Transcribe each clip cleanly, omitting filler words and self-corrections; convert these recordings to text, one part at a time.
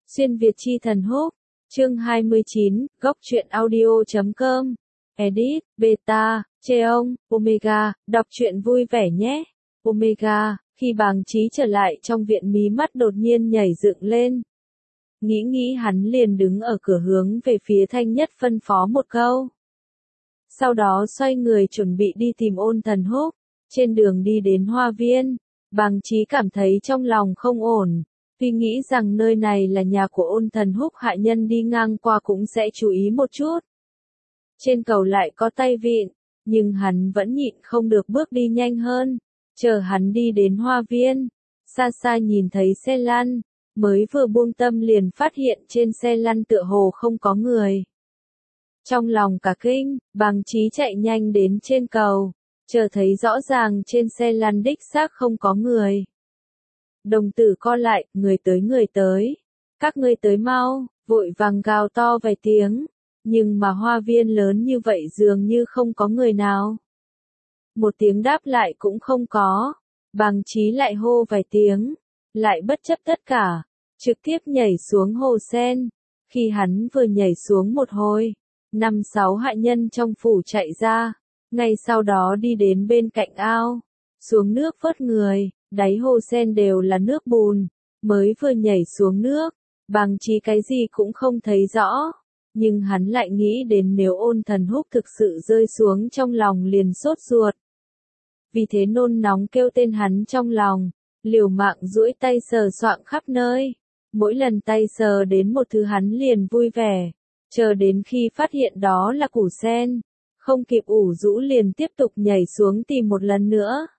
Xuyên Việt chi thần húc, chương 29, góc truyện audio.com, edit, beta, Cheong, Omega, đọc truyện vui vẻ nhé. Omega, khi Bàng Trí trở lại trong viện mí mắt đột nhiên nhảy dựng lên. Nghĩ hắn liền đứng ở cửa hướng về phía Thanh Nhất phân phó một câu. Sau đó xoay người chuẩn bị đi tìm Ôn Thần Húc. Trên đường đi đến hoa viên, Bàng Trí cảm thấy trong lòng không ổn. Tuy nghĩ rằng nơi này là nhà của Ôn Thần Húc, hạ nhân đi ngang qua cũng sẽ chú ý một chút. Trên cầu lại có tay vịn, nhưng hắn vẫn nhịn không được bước đi nhanh hơn. Chờ hắn đi đến hoa viên, xa xa nhìn thấy xe lăn, mới vừa buông tâm liền phát hiện trên xe lăn tựa hồ không có người. Trong lòng cả kinh, Bàng Trí chạy nhanh đến trên cầu, chờ thấy rõ ràng trên xe lăn đích xác không có người. Đồng tử co lại, người tới, các ngươi tới mau, vội vàng gào to vài tiếng, nhưng mà hoa viên lớn như vậy dường như không có người nào. Một tiếng đáp lại cũng không có, Bàng Trí lại hô vài tiếng, lại bất chấp tất cả, trực tiếp nhảy xuống hồ sen. Khi hắn vừa nhảy xuống một hồi, 5-6 hạ nhân trong phủ chạy ra, ngay sau đó đi đến bên cạnh ao, xuống nước vớt người. Đáy hồ sen đều là nước bùn, mới vừa nhảy xuống nước, Bàng Trí cái gì cũng không thấy rõ, nhưng hắn lại nghĩ đến nếu Ôn Thần Húc thực sự rơi xuống trong lòng liền sốt ruột. Vì thế nôn nóng kêu tên hắn trong lòng, liều mạng duỗi tay sờ soạng khắp nơi, mỗi lần tay sờ đến một thứ hắn liền vui vẻ, chờ đến khi phát hiện đó là củ sen, không kịp ủ rũ liền tiếp tục nhảy xuống tìm một lần nữa.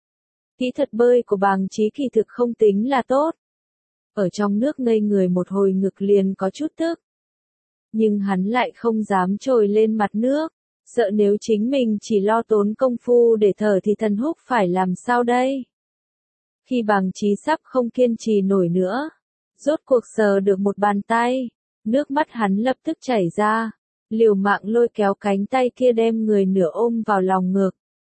Kỹ thuật bơi của Bàng Trí kỳ thực không tính là tốt. Ở trong nước ngây người một hồi ngực liền có chút tức. Nhưng hắn lại không dám trồi lên mặt nước, sợ nếu chính mình chỉ lo tốn công phu để thở thì Thần Húc phải làm sao đây? Khi Bàng Trí sắp không kiên trì nổi nữa, rốt cuộc sờ được một bàn tay, nước mắt hắn lập tức chảy ra, liều mạng lôi kéo cánh tay kia đem người nửa ôm vào lòng ngực.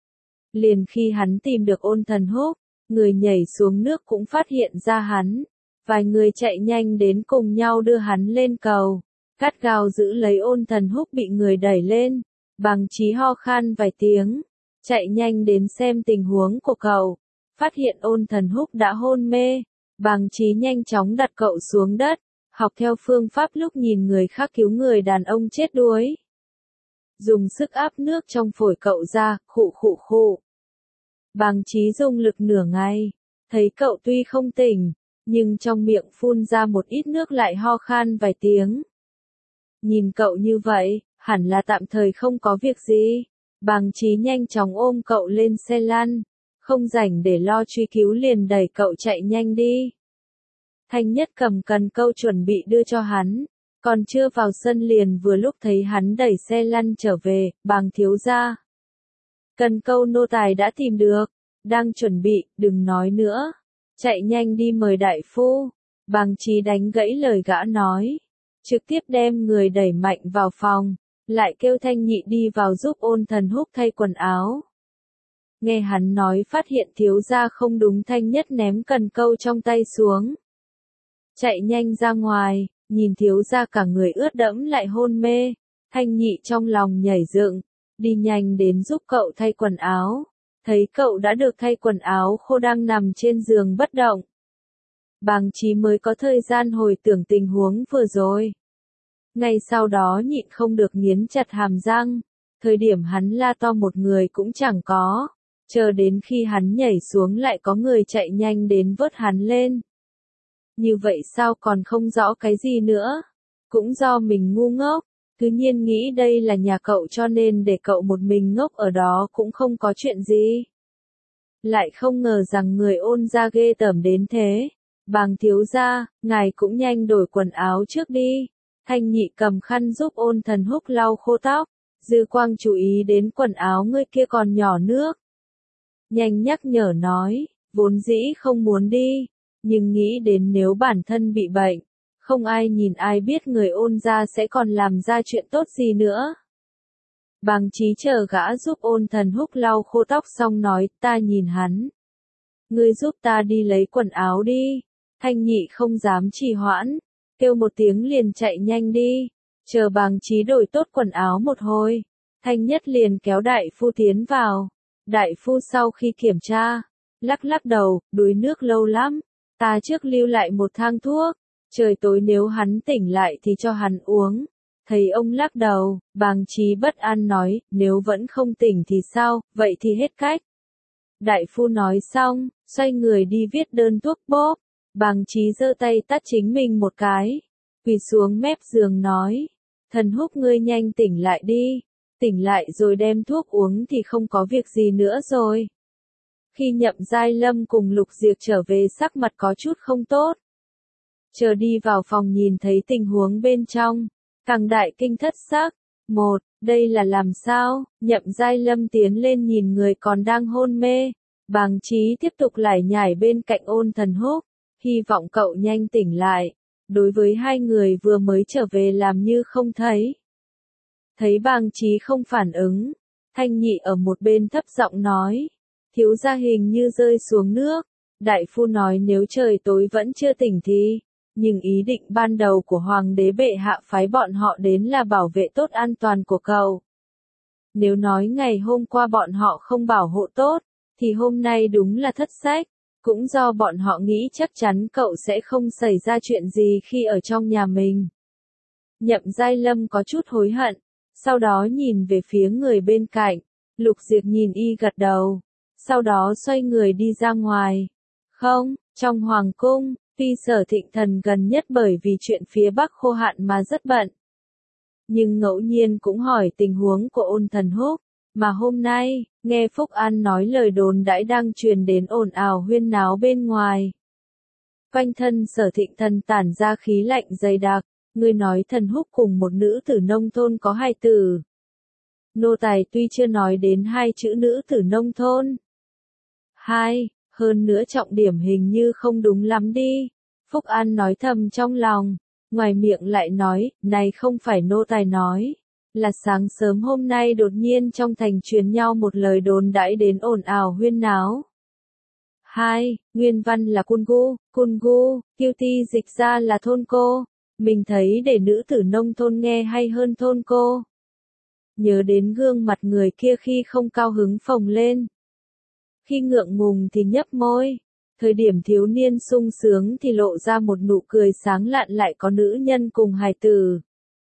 Liền khi hắn tìm được Ôn Thần Húc, người nhảy xuống nước cũng phát hiện ra hắn. Vài người chạy nhanh đến cùng nhau đưa hắn lên cầu. Gắt gao giữ lấy Ôn Thần Húc bị người đẩy lên. Bàng Trí ho khan vài tiếng, chạy nhanh đến xem tình huống của cậu. Phát hiện Ôn Thần Húc đã hôn mê. Bàng Trí nhanh chóng đặt cậu xuống đất, học theo phương pháp lúc nhìn người khác cứu người đàn ông chết đuối. Dùng sức áp nước trong phổi cậu ra, khụ. Bàng Trí dùng lực nửa ngày, thấy cậu tuy không tỉnh, nhưng trong miệng phun ra một ít nước lại ho khan vài tiếng. Nhìn cậu như vậy, hẳn là tạm thời không có việc gì. Bàng Trí nhanh chóng ôm cậu lên xe lăn, không rảnh để lo truy cứu liền đẩy cậu chạy nhanh đi. Thanh Nhất cầm cần câu chuẩn bị đưa cho hắn, còn chưa vào sân liền vừa lúc thấy hắn đẩy xe lăn trở về. Bàng thiếu gia, cần câu nô tài đã tìm được, đang chuẩn bị, đừng nói nữa, chạy nhanh đi mời đại phu. Bàng Trí đánh gãy lời gã nói, trực tiếp đem người đẩy mạnh vào phòng, lại kêu Thanh Nhị đi vào giúp Ôn Thần Húc thay quần áo. Nghe hắn nói phát hiện thiếu gia không đúng, Thanh Nhất ném cần câu trong tay xuống, chạy nhanh ra ngoài, nhìn thiếu gia cả người ướt đẫm lại hôn mê, Thanh Nhị trong lòng nhảy dựng, đi nhanh đến giúp cậu thay quần áo, thấy cậu đã được thay quần áo khô đang nằm trên giường bất động. Bàng Trí mới có thời gian hồi tưởng tình huống vừa rồi. Ngay sau đó nhịn không được nghiến chặt hàm răng, thời điểm hắn la to một người cũng chẳng có, chờ đến khi hắn nhảy xuống lại có người chạy nhanh đến vớt hắn lên. Như vậy sao còn không rõ cái gì nữa? Cũng do mình ngu ngốc. Cứ nhiên nghĩ đây là nhà cậu cho nên để cậu một mình ngốc ở đó cũng không có chuyện gì. Lại không ngờ rằng người Ôn gia ghê tởm đến thế. Bàng thiếu gia, ngài cũng nhanh đổi quần áo trước đi. Thanh Nhị cầm khăn giúp Ôn Thần Húc lau khô tóc. Dư Quang chú ý đến quần áo người kia còn nhỏ nước. Nhanh nhắc nhở nói, vốn dĩ không muốn đi, nhưng nghĩ đến nếu bản thân bị bệnh, không ai nhìn ai biết người Ôn gia sẽ còn làm ra chuyện tốt gì nữa. Bàng Trí chờ gã giúp Ôn Thần Húc lau khô tóc xong nói, ta nhìn hắn. Ngươi giúp ta đi lấy quần áo đi. Thanh Nhị không dám trì hoãn, kêu một tiếng liền chạy nhanh đi, chờ Bàng Trí đổi tốt quần áo một hồi, Thanh Nhất liền kéo đại phu tiến vào. Đại phu sau khi kiểm tra, lắc lắc đầu, đuối nước lâu lắm, ta trước lưu lại một thang thuốc, trời tối nếu hắn tỉnh lại thì cho hắn uống. Thấy ông lắc đầu, Bàng Trí bất an nói, nếu vẫn không tỉnh thì sao, vậy thì hết cách. Đại phu nói xong, xoay người đi viết đơn thuốc bóp. Bàng Trí giơ tay tát chính mình một cái, quỳ xuống mép giường nói, Thần Húc ngươi nhanh tỉnh lại đi, tỉnh lại rồi đem thuốc uống thì không có việc gì nữa rồi. Khi Nhậm Giai Lâm cùng Lục Diệp trở về sắc mặt có chút không tốt. Chờ đi vào phòng nhìn thấy tình huống bên trong, càng đại kinh thất sắc. Đây là làm sao? Nhậm Giai Lâm tiến lên nhìn người còn đang hôn mê. Bàng Trí tiếp tục lải nhải bên cạnh Ôn Thần Húc, hy vọng cậu nhanh tỉnh lại. Đối với hai người vừa mới trở về làm như không thấy. Thấy Bàng Trí không phản ứng, Thanh Nhị ở một bên thấp giọng nói, thiếu gia hình như rơi xuống nước. Đại phu nói nếu trời tối vẫn chưa tỉnh thì, nhưng ý định ban đầu của Hoàng đế bệ hạ phái bọn họ đến là bảo vệ tốt an toàn của cậu. Nếu nói ngày hôm qua bọn họ không bảo hộ tốt, thì hôm nay đúng là thất sách. Cũng do bọn họ nghĩ chắc chắn cậu sẽ không xảy ra chuyện gì khi ở trong nhà mình. Nhậm Giai Lâm có chút hối hận, sau đó nhìn về phía người bên cạnh. Lục Diệp nhìn y gật đầu, sau đó xoay người đi ra ngoài. Không, trong hoàng cung, tuy Sở Thịnh Thần gần nhất bởi vì chuyện phía Bắc khô hạn mà rất bận. Nhưng ngẫu nhiên cũng hỏi tình huống của Ôn Thần Húc, mà hôm nay, nghe Phúc An nói lời đồn đãi đang truyền đến ồn ào huyên náo bên ngoài. Quanh thân Sở Thịnh Thần tản ra khí lạnh dày đặc, người nói Thần Húc cùng một nữ tử nông thôn có hai tử. Nô tài tuy chưa nói đến hai chữ nữ tử nông thôn. Hơn nữa trọng điểm hình như không đúng lắm đi. Phúc An nói thầm trong lòng, ngoài miệng lại nói, này không phải nô tài nói, là sáng sớm hôm nay đột nhiên trong thành truyền nhau một lời đồn đãi đến ồn ào huyên náo. Nguyên văn là cun gu, kiêu ti dịch ra là thôn cô, mình thấy để nữ tử nông thôn nghe hay hơn thôn cô. Nhớ đến gương mặt người kia khi không cao hứng phồng lên. Khi ngượng ngùng thì nhấp môi, thời điểm thiếu niên sung sướng thì lộ ra một nụ cười sáng lạn lại có nữ nhân cùng hài tử.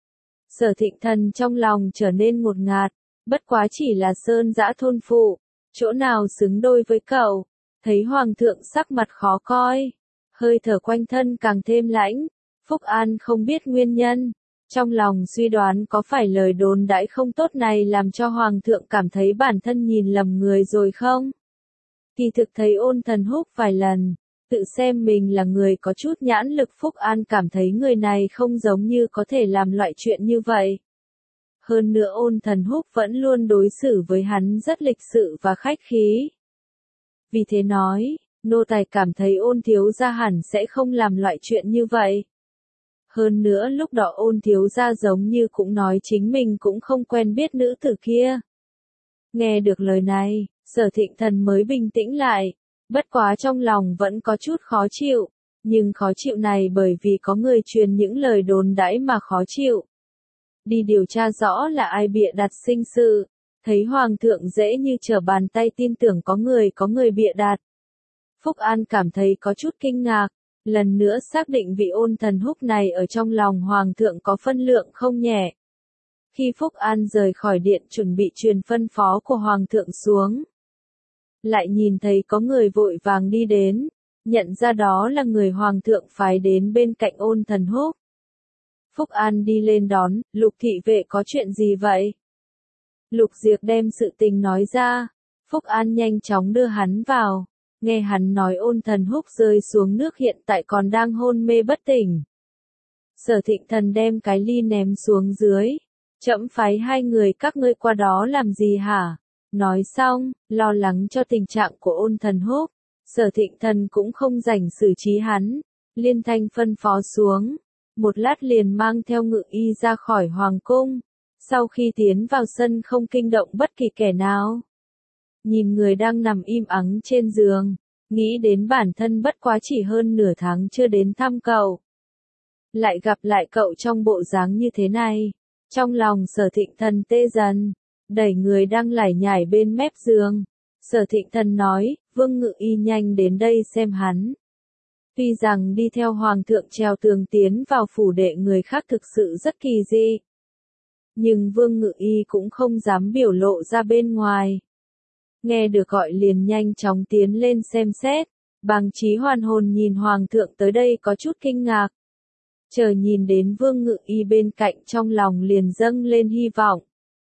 Sở Thịnh Thần trong lòng trở nên ngột ngạt, bất quá chỉ là sơn dã thôn phụ, chỗ nào xứng đôi với cậu. Thấy hoàng thượng sắc mặt khó coi, hơi thở quanh thân càng thêm lãnh, Phúc An không biết nguyên nhân, trong lòng suy đoán có phải lời đồn đãi không tốt này làm cho hoàng thượng cảm thấy bản thân nhìn lầm người rồi không? Kỳ thực thấy Ôn Thần Húc vài lần, tự xem mình là người có chút nhãn lực, Phúc An cảm thấy người này không giống như có thể làm loại chuyện như vậy. Hơn nữa Ôn Thần Húc vẫn luôn đối xử với hắn rất lịch sự và khách khí. Vì thế nói, nô tài cảm thấy Ôn thiếu gia hẳn sẽ không làm loại chuyện như vậy. Hơn nữa lúc đó Ôn thiếu gia giống như cũng nói chính mình cũng không quen biết nữ tử kia. Nghe được lời này, Sở Thịnh Thần mới bình tĩnh lại, bất quá trong lòng vẫn có chút khó chịu, nhưng khó chịu này bởi vì có người truyền những lời đồn đãi mà khó chịu. Đi điều tra rõ là ai bịa đặt sinh sự, thấy hoàng thượng dễ như trở bàn tay tin tưởng có người bịa đặt. Phúc An cảm thấy có chút kinh ngạc, lần nữa xác định vị Ôn Thần Húc này ở trong lòng hoàng thượng có phân lượng không nhẹ. Khi Phúc An rời khỏi điện chuẩn bị truyền phân phó của hoàng thượng xuống, lại nhìn thấy có người vội vàng đi đến, nhận ra đó là người hoàng thượng phái đến bên cạnh Ôn Thần Húc. Phúc An đi lên đón, Lục thị vệ có chuyện gì vậy? Lục Diệp đem sự tình nói ra, Phúc An nhanh chóng đưa hắn vào, nghe hắn nói Ôn Thần Húc rơi xuống nước hiện tại còn đang hôn mê bất tỉnh. Sở Thịnh Thần đem cái ly ném xuống dưới, trẫm phái hai người các ngươi qua đó làm gì hả? Nói xong, lo lắng cho tình trạng của Ôn Thần Húc, Sở Thịnh Thần cũng không rảnh xử trí hắn, liên thanh phân phó xuống, một lát liền mang theo Ngự Y ra khỏi hoàng cung, sau khi tiến vào sân không kinh động bất kỳ kẻ nào. Nhìn người đang nằm im ắng trên giường, nghĩ đến bản thân bất quá chỉ hơn nửa tháng chưa đến thăm cậu. lại gặp lại cậu trong bộ dáng như thế này. Trong lòng Sở Thịnh Thần tê dần, đẩy người đang lải nhải bên mép giường. Sở Thịnh Thần nói, Vương Ngự Y nhanh đến đây xem hắn. Tuy rằng đi theo Hoàng thượng trèo tường tiến vào phủ đệ người khác thực sự rất kỳ dị. Nhưng Vương Ngự Y cũng không dám biểu lộ ra bên ngoài. Nghe được gọi liền nhanh chóng tiến lên xem xét. Bàng Trí hoàn hồn nhìn Hoàng thượng tới đây có chút kinh ngạc. Chờ nhìn đến Vương Ngự Y bên cạnh trong lòng liền dâng lên hy vọng.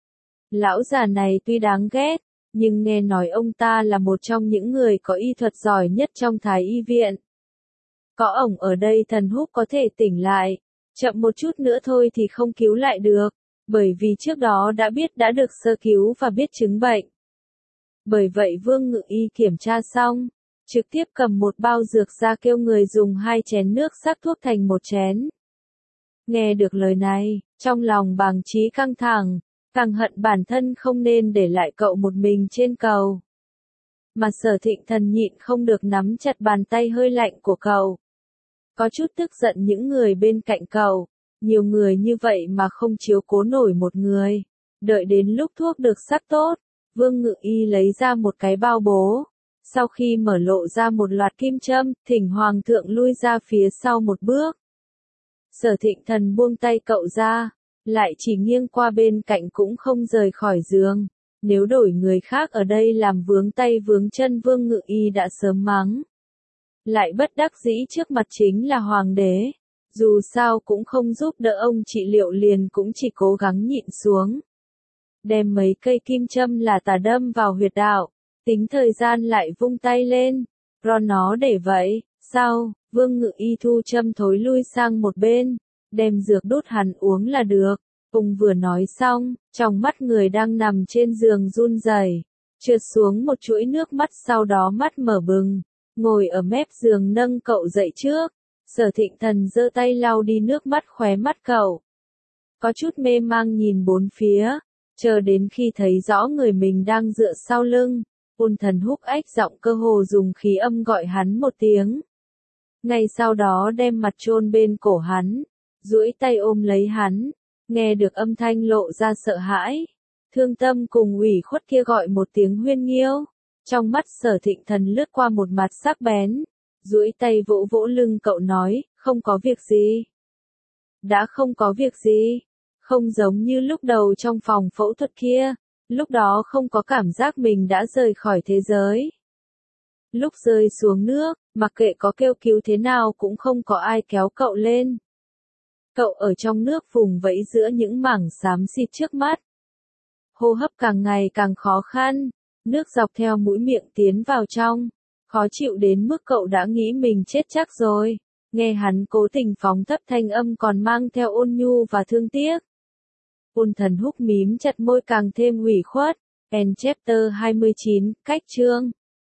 Lão già này tuy đáng ghét, nhưng nghe nói ông ta là một trong những người có y thuật giỏi nhất trong Thái Y viện. Có ổng ở đây Thần Húc có thể tỉnh lại, chậm một chút nữa thôi thì không cứu lại được, bởi vì trước đó đã được sơ cứu và biết chứng bệnh. Bởi vậy Vương Ngự Y kiểm tra xong, trực tiếp cầm một bao dược ra kêu người dùng 2 chén nước sắc thuốc thành 1 chén. Nghe được lời này, trong lòng Bàng Trí căng thẳng, càng hận bản thân không nên để lại cậu một mình trên cầu. Mà Sở Thịnh Thần nhịn không được nắm chặt bàn tay hơi lạnh của cậu. Có chút tức giận những người bên cạnh cậu, nhiều người như vậy mà không chiếu cố nổi một người. Đợi đến lúc thuốc được sắc tốt, Vương Ngự Y lấy ra một cái bao bố. Sau khi mở lộ ra một loạt kim châm, thỉnh Hoàng thượng lui ra phía sau một bước. Sở Thịnh Thần buông tay cậu ra, lại chỉ nghiêng qua bên cạnh cũng không rời khỏi giường. Nếu đổi người khác ở đây làm vướng tay vướng chân Vương Ngự Y đã sớm mắng. Lại bất đắc dĩ trước mặt chính là Hoàng đế. Dù sao cũng không giúp đỡ ông trị liệu liền cũng chỉ cố gắng nhịn xuống. Đem mấy cây kim châm là tà đâm vào huyệt đạo. Tính thời gian lại vung tay lên. Ron nó để vậy, sau, Vương Ngự Y thu châm thối lui sang một bên. Đem dược đút hắn uống là được. Cùng vừa nói xong, trong mắt người đang nằm trên giường run rẩy, trượt xuống một chuỗi nước mắt sau đó mắt mở bừng, ngồi ở mép giường nâng cậu dậy trước. Sở Thịnh Thần giơ tay lau đi nước mắt khóe mắt cậu. Có chút mê mang nhìn bốn phía, chờ đến khi thấy rõ người mình đang dựa sau lưng, Ôn Thần Húc ách giọng cơ hồ dùng khí âm gọi hắn một tiếng. Ngay sau đó đem mặt chôn bên cổ hắn, duỗi tay ôm lấy hắn. Nghe được âm thanh lộ ra sợ hãi, thương tâm cùng ủy khuất kia gọi một tiếng huyên nghiêu. Trong mắt Sở Thịnh Thần lướt qua một mặt sắc bén, duỗi tay vỗ vỗ lưng cậu nói, không có việc gì. Đã không có việc gì, không giống như lúc đầu trong phòng phẫu thuật kia, lúc đó không có cảm giác mình đã rời khỏi thế giới. Lúc rơi xuống nước, mặc kệ có kêu cứu thế nào cũng không có ai kéo cậu lên. Cậu ở trong nước vùng vẫy giữa những mảng xám xịt trước mắt. Hô hấp càng ngày càng khó khăn, nước dọc theo mũi miệng tiến vào trong, khó chịu đến mức cậu đã nghĩ mình chết chắc rồi. Nghe hắn cố tình phóng thấp thanh âm còn mang theo ôn nhu và thương tiếc. Ôn Thần Húc mím chặt môi càng thêm ủy khuất. End chapter 29, cách chương.